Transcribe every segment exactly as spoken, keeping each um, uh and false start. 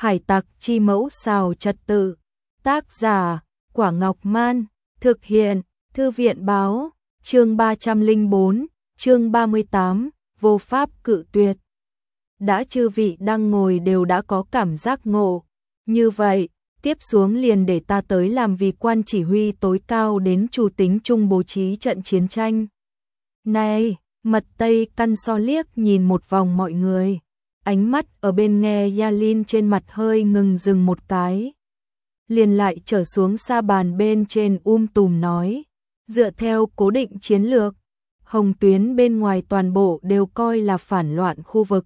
Hải tặc chi mẫu xào trật tự. Tác giả, Quả Ngọc Man. Thực hiện, Thư viện báo. Chương ba trăm lẻ bốn, chương ba mươi tám, vô pháp cự tuyệt. Đã chư vị đang ngồi đều đã có cảm giác ngộ. Như vậy, tiếp xuống liền để ta tới làm vì quan chỉ huy tối cao đến chủ tính chung bố trí trận chiến tranh. Này, Mật Tây Căn So liếc nhìn một vòng mọi người. Ánh mắt ở bên nghe Yalin trên mặt hơi ngừng dừng một cái. Liền lại trở xuống sa bàn bên trên um tùm nói. Dựa theo cố định chiến lược, hồng tuyến bên ngoài toàn bộ đều coi là phản loạn khu vực.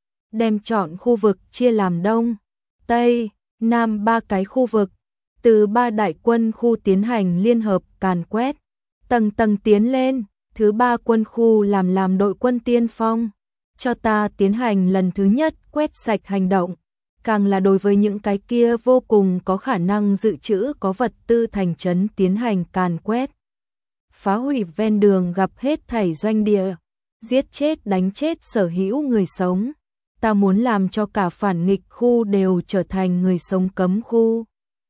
Đem chọn khu vực chia làm Đông, Tây, Nam ba cái khu vực. Từ ba đại quân khu tiến hành liên hợp càn quét. Tầng tầng tiến lên, thứ ba quân khu làm làm đội quân tiên phong. Cho ta tiến hành lần thứ nhất quét sạch hành động. Càng là đối với những cái kia vô cùng có khả năng dự trữ có vật tư thành trấn tiến hành càn quét. Phá hủy ven đường gặp hết thảy doanh địa. Giết chết đánh chết sở hữu người sống. Ta muốn làm cho cả phản nghịch khu đều trở thành người sống cấm khu.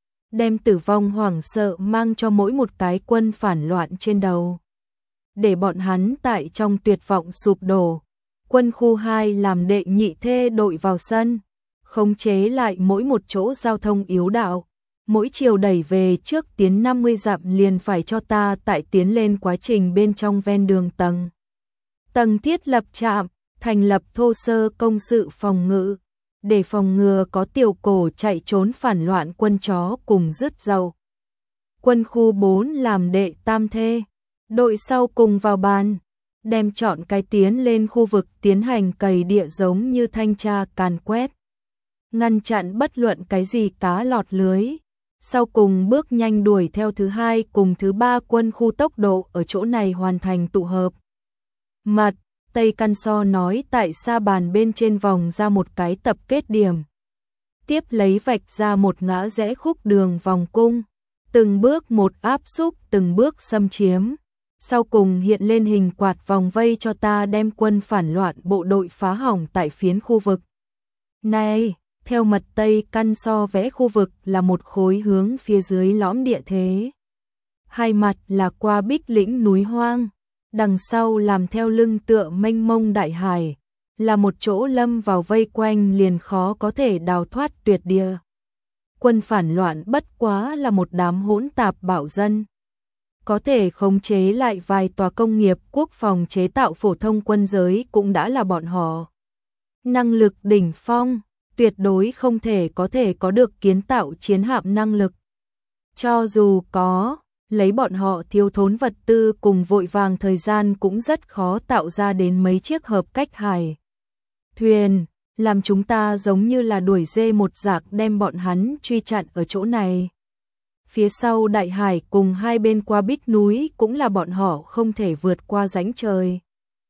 Đem tử vong hoảng sợ mang cho mỗi một cái quân phản loạn trên đầu. Để bọn hắn tại trong tuyệt vọng sụp đổ. Quân khu hai làm đệ nhị thê đội vào sân. Khống chế lại mỗi một chỗ giao thông yếu đạo. Mỗi chiều đẩy về trước tiến năm mươi dặm liền phải cho ta tại tiến lên quá trình bên trong ven đường tầng. Tầng thiết lập trạm, thành lập thô sơ công sự phòng ngự. Để phòng ngừa có tiểu cổ chạy trốn phản loạn quân chó cùng rứt dầu. Quân khu bốn làm đệ tam thê. Đội sau cùng vào bàn. Đem chọn cái tiến lên khu vực tiến hành cày địa giống như thanh tra càn quét. Ngăn chặn bất luận cái gì cá lọt lưới. Sau cùng bước nhanh đuổi theo thứ hai cùng thứ ba quân khu tốc độ ở chỗ này hoàn thành tụ hợp. Mật Tây Căn So nói tại sa bàn bên trên vòng ra một cái tập kết điểm. Tiếp lấy vạch ra một ngã rẽ khúc đường vòng cung. Từng bước một áp xúc, từng bước xâm chiếm. Sau cùng hiện lên hình quạt vòng vây cho ta đem quân phản loạn bộ đội phá hỏng tại phiến khu vực. Này, theo Mật Tây Căn So vẽ khu vực là một khối hướng phía dưới lõm địa thế. Hai mặt là qua bích lĩnh núi hoang. Đằng sau làm theo lưng tựa mênh mông đại hải. Là một chỗ lâm vào vây quanh liền khó có thể đào thoát tuyệt địa. Quân phản loạn bất quá là một đám hỗn tạp bạo dân. Có thể khống chế lại vài tòa công nghiệp quốc phòng chế tạo phổ thông quân giới cũng đã là bọn họ. Năng lực đỉnh phong, tuyệt đối không thể có thể có được kiến tạo chiến hạm năng lực. Cho dù có, lấy bọn họ thiếu thốn vật tư cùng vội vàng thời gian cũng rất khó tạo ra đến mấy chiếc hợp cách hải thuyền, làm chúng ta giống như là đuổi dê một dạc đem bọn hắn truy chặn ở chỗ này. Phía sau đại hải cùng hai bên qua bích núi cũng là bọn họ không thể vượt qua rãnh trời.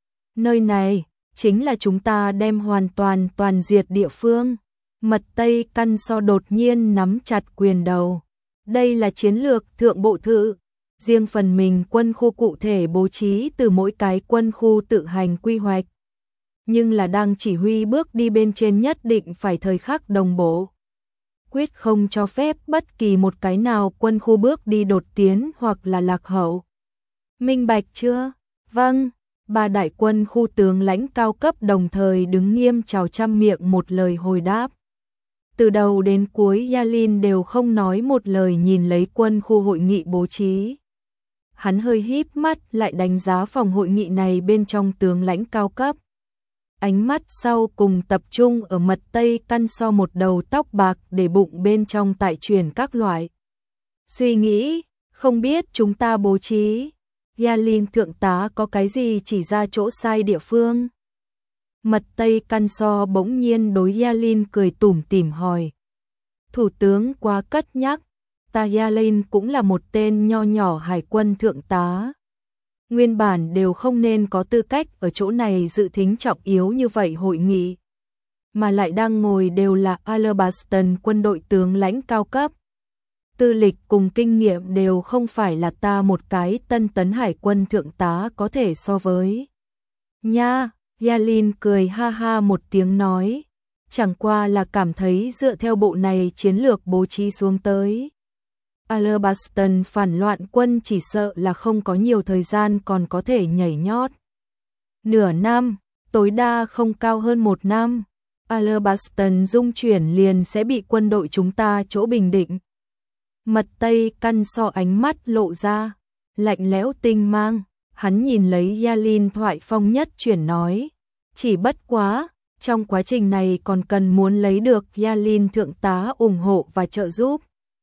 Nơi này chính là chúng ta đem hoàn toàn toàn diệt địa phương. Mật Tây Căn So đột nhiên nắm chặt quyền đầu. Đây là chiến lược thượng bộ thự. Riêng phần mình quân khu cụ thể bố trí từ mỗi cái quân khu tự hành quy hoạch. Nhưng là đang chỉ huy bước đi bên trên nhất định phải thời khắc đồng bộ. Quyết không cho phép bất kỳ một cái nào quân khu bước đi đột tiến hoặc là lạc hậu. Minh bạch chưa? Vâng. Ba đại quân khu tướng lãnh cao cấp đồng thời đứng nghiêm chào trăm miệng một lời hồi đáp. Từ đầu đến cuối Yalin đều không nói một lời nhìn lấy quân khu hội nghị bố trí. Hắn hơi híp mắt lại đánh giá phòng hội nghị này bên trong tướng lãnh cao cấp. Ánh mắt sau cùng tập trung ở Mật Tây Căn So một đầu tóc bạc để bụng bên trong tại truyền các loại. Suy nghĩ, không biết chúng ta bố trí. Yalin thượng tá có cái gì chỉ ra chỗ sai địa phương? Mật Tây Căn So bỗng nhiên đối Yalin cười tủm tỉm hỏi. Thủ tướng quá cất nhắc, ta Yalin cũng là một tên nho nhỏ hải quân thượng tá. Nguyên bản đều không nên có tư cách ở chỗ này dự thính trọng yếu như vậy hội nghị. Mà lại đang ngồi đều là Alabaston quân đội tướng lãnh cao cấp. Tư lịch cùng kinh nghiệm đều không phải là ta một cái tân tấn hải quân thượng tá có thể so với. Nha, Yalin cười ha ha một tiếng nói. chẳng qua là cảm thấy dựa theo bộ này chiến lược bố trí xuống tới. Alabastan phản loạn quân chỉ sợ là không có nhiều thời gian còn có thể nhảy nhót. Nửa năm, tối đa không cao hơn một năm, Alabastan dung chuyển liền sẽ bị quân đội chúng ta chỗ bình định. Mật Tây Căn So ánh mắt lộ ra, lạnh lẽo tinh mang, hắn nhìn lấy Yalin thoại phong nhất chuyển nói, chỉ bất quá, trong quá trình này còn cần muốn lấy được Yalin thượng tá ủng hộ và trợ giúp.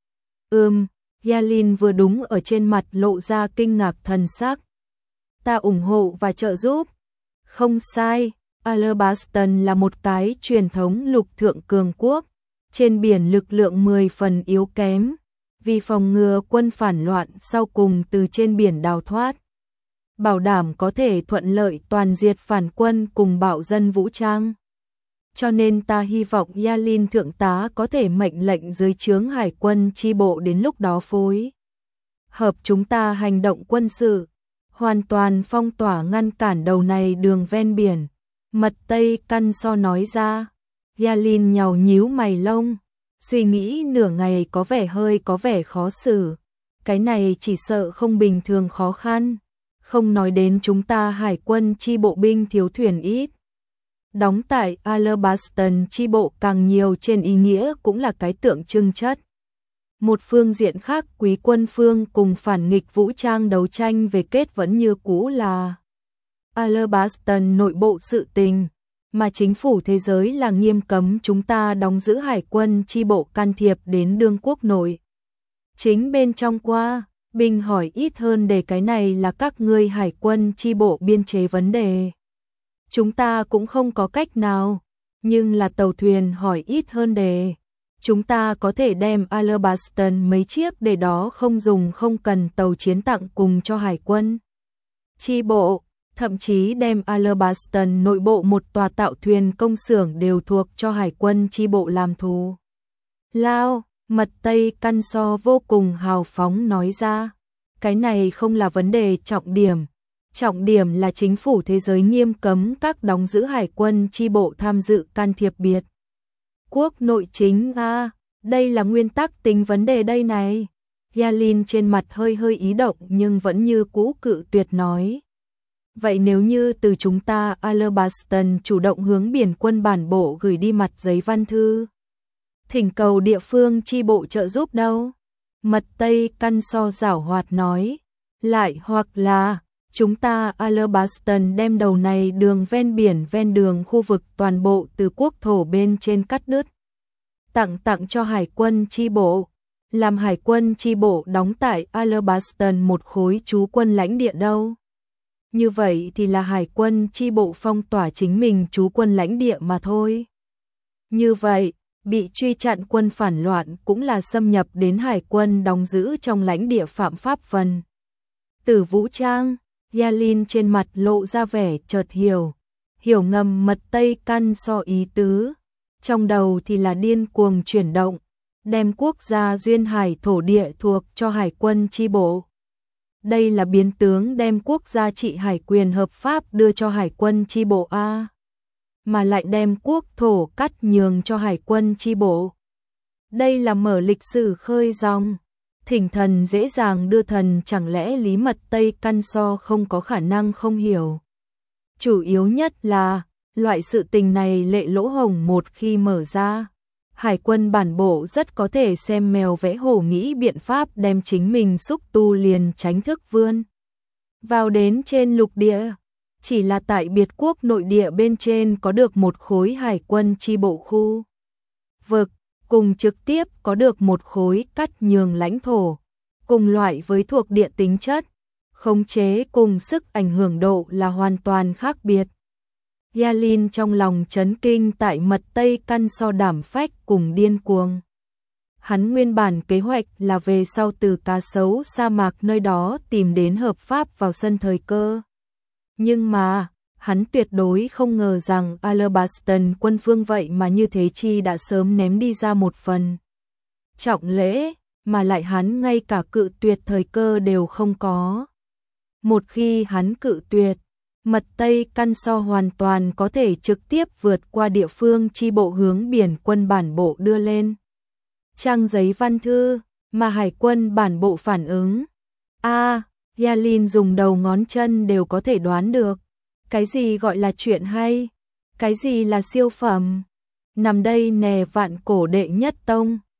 Ừm, Yalin vừa đúng ở trên mặt lộ ra kinh ngạc thần sắc. Ta ủng hộ và trợ giúp. Không sai, Alabastan là một cái truyền thống lục thượng cường quốc, trên biển lực lượng mười phần yếu kém, vì phòng ngừa quân phản loạn sau cùng từ trên biển đào thoát, bảo đảm có thể thuận lợi toàn diệt phản quân cùng bạo dân vũ trang. Cho nên ta hy vọng Yalin thượng tá có thể mệnh lệnh dưới trướng hải quân chi bộ đến lúc đó phối hợp chúng ta hành động quân sự, hoàn toàn phong tỏa ngăn cản đầu này đường ven biển. Mật Tây Căn So nói ra. Yalin nhàu nhíu mày lông, suy nghĩ nửa ngày có vẻ hơi có vẻ khó xử. Cái này chỉ sợ không bình thường khó khăn, không nói đến chúng ta hải quân chi bộ binh thiếu thuyền ít. Đóng tại Alabastan chi bộ càng nhiều trên ý nghĩa cũng là cái tượng trưng chất. Một phương diện khác quý quân phương cùng phản nghịch vũ trang đấu tranh về kết vẫn như cũ là Alabastan nội bộ sự tình, mà chính phủ thế giới là nghiêm cấm chúng ta đóng giữ hải quân chi bộ can thiệp đến đương quốc nội. Chính bên trong qua, binh hỏi ít hơn để cái này là các ngươi hải quân chi bộ biên chế vấn đề. Chúng ta cũng không có cách nào, nhưng là tàu thuyền hỏi ít hơn đề. Chúng ta có thể đem Alabastan mấy chiếc để đó không dùng không cần tàu chiến tặng cùng cho hải quân chi bộ, thậm chí đem Alabastan nội bộ một tòa tạo thuyền công xưởng đều thuộc cho hải quân chi bộ làm thù lao. Mật Tây Căn So vô cùng hào phóng nói ra, cái này không là vấn đề trọng điểm. Trọng điểm là chính phủ thế giới nghiêm cấm các đóng giữ hải quân chi bộ tham dự can thiệp biệt quốc nội chính a, à, đây là nguyên tắc tính vấn đề đây này. Yalin trên mặt hơi hơi ý động nhưng vẫn như cũ cự tuyệt nói. Vậy nếu như từ chúng ta Alabastan chủ động hướng biển quân bản bộ gửi đi mặt giấy văn thư, thỉnh cầu địa phương chi bộ trợ giúp đâu? Mật Tây Căn So giảo hoạt nói. Lại hoặc là chúng ta Alabastan đem đầu này đường ven biển ven đường khu vực toàn bộ từ quốc thổ bên trên cắt đứt, tặng tặng cho hải quân chi bộ, làm hải quân chi bộ đóng tại Alabastan một khối trú quân lãnh địa đâu. Như vậy thì là hải quân chi bộ phong tỏa chính mình trú quân lãnh địa mà thôi. Như vậy, bị truy chặn quân phản loạn cũng là xâm nhập đến hải quân đóng giữ trong lãnh địa phạm pháp phần tử vũ trang. Yalin trên mặt lộ ra vẻ chợt hiểu, hiểu ngầm Mật Tây Căn So ý tứ, trong đầu thì là điên cuồng chuyển động, đem quốc gia duyên hải thổ địa thuộc cho hải quân chi bộ. Đây là biến tướng đem quốc gia trị hải quyền hợp pháp đưa cho hải quân chi bộ a, mà lại đem quốc thổ cắt nhường cho hải quân chi bộ. Đây là mở lịch sử khơi dòng. Thỉnh thần dễ dàng đưa thần, chẳng lẽ Lý Mật Tây Căn So không có khả năng không hiểu. Chủ yếu nhất là, loại sự tình này lệ lỗ hổng một khi mở ra, hải quân bản bộ rất có thể xem mèo vẽ hổ nghĩ biện pháp đem chính mình xúc tu liền tránh thức vươn vào đến trên lục địa. Chỉ là tại biệt quốc nội địa bên trên có được một khối hải quân chi bộ khu vực, cùng trực tiếp có được một khối cắt nhường lãnh thổ, cùng loại với thuộc địa tính chất, khống chế cùng sức ảnh hưởng độ là hoàn toàn khác biệt. Yalin trong lòng chấn kinh tại Mật Tây Căn So đảm phách cùng điên cuồng. Hắn nguyên bản kế hoạch là về sau từ cá sấu sa mạc nơi đó tìm đến hợp pháp vào sân thời cơ. Nhưng mà, hắn tuyệt đối không ngờ rằng Alabastan quân phương vậy mà như thế chi đã sớm ném đi ra một phần trọng lễ, mà lại hắn ngay cả cự tuyệt thời cơ đều không có. Một khi hắn cự tuyệt, Mật Tây Căn So hoàn toàn có thể trực tiếp vượt qua địa phương chi bộ hướng biển quân bản bộ đưa lên trang giấy văn thư, mà hải quân bản bộ phản ứng. A, Yalin dùng đầu ngón chân đều có thể đoán được. Cái gì gọi là chuyện hay? Cái gì là siêu phẩm? Nằm đây nè vạn cổ đệ nhất tông.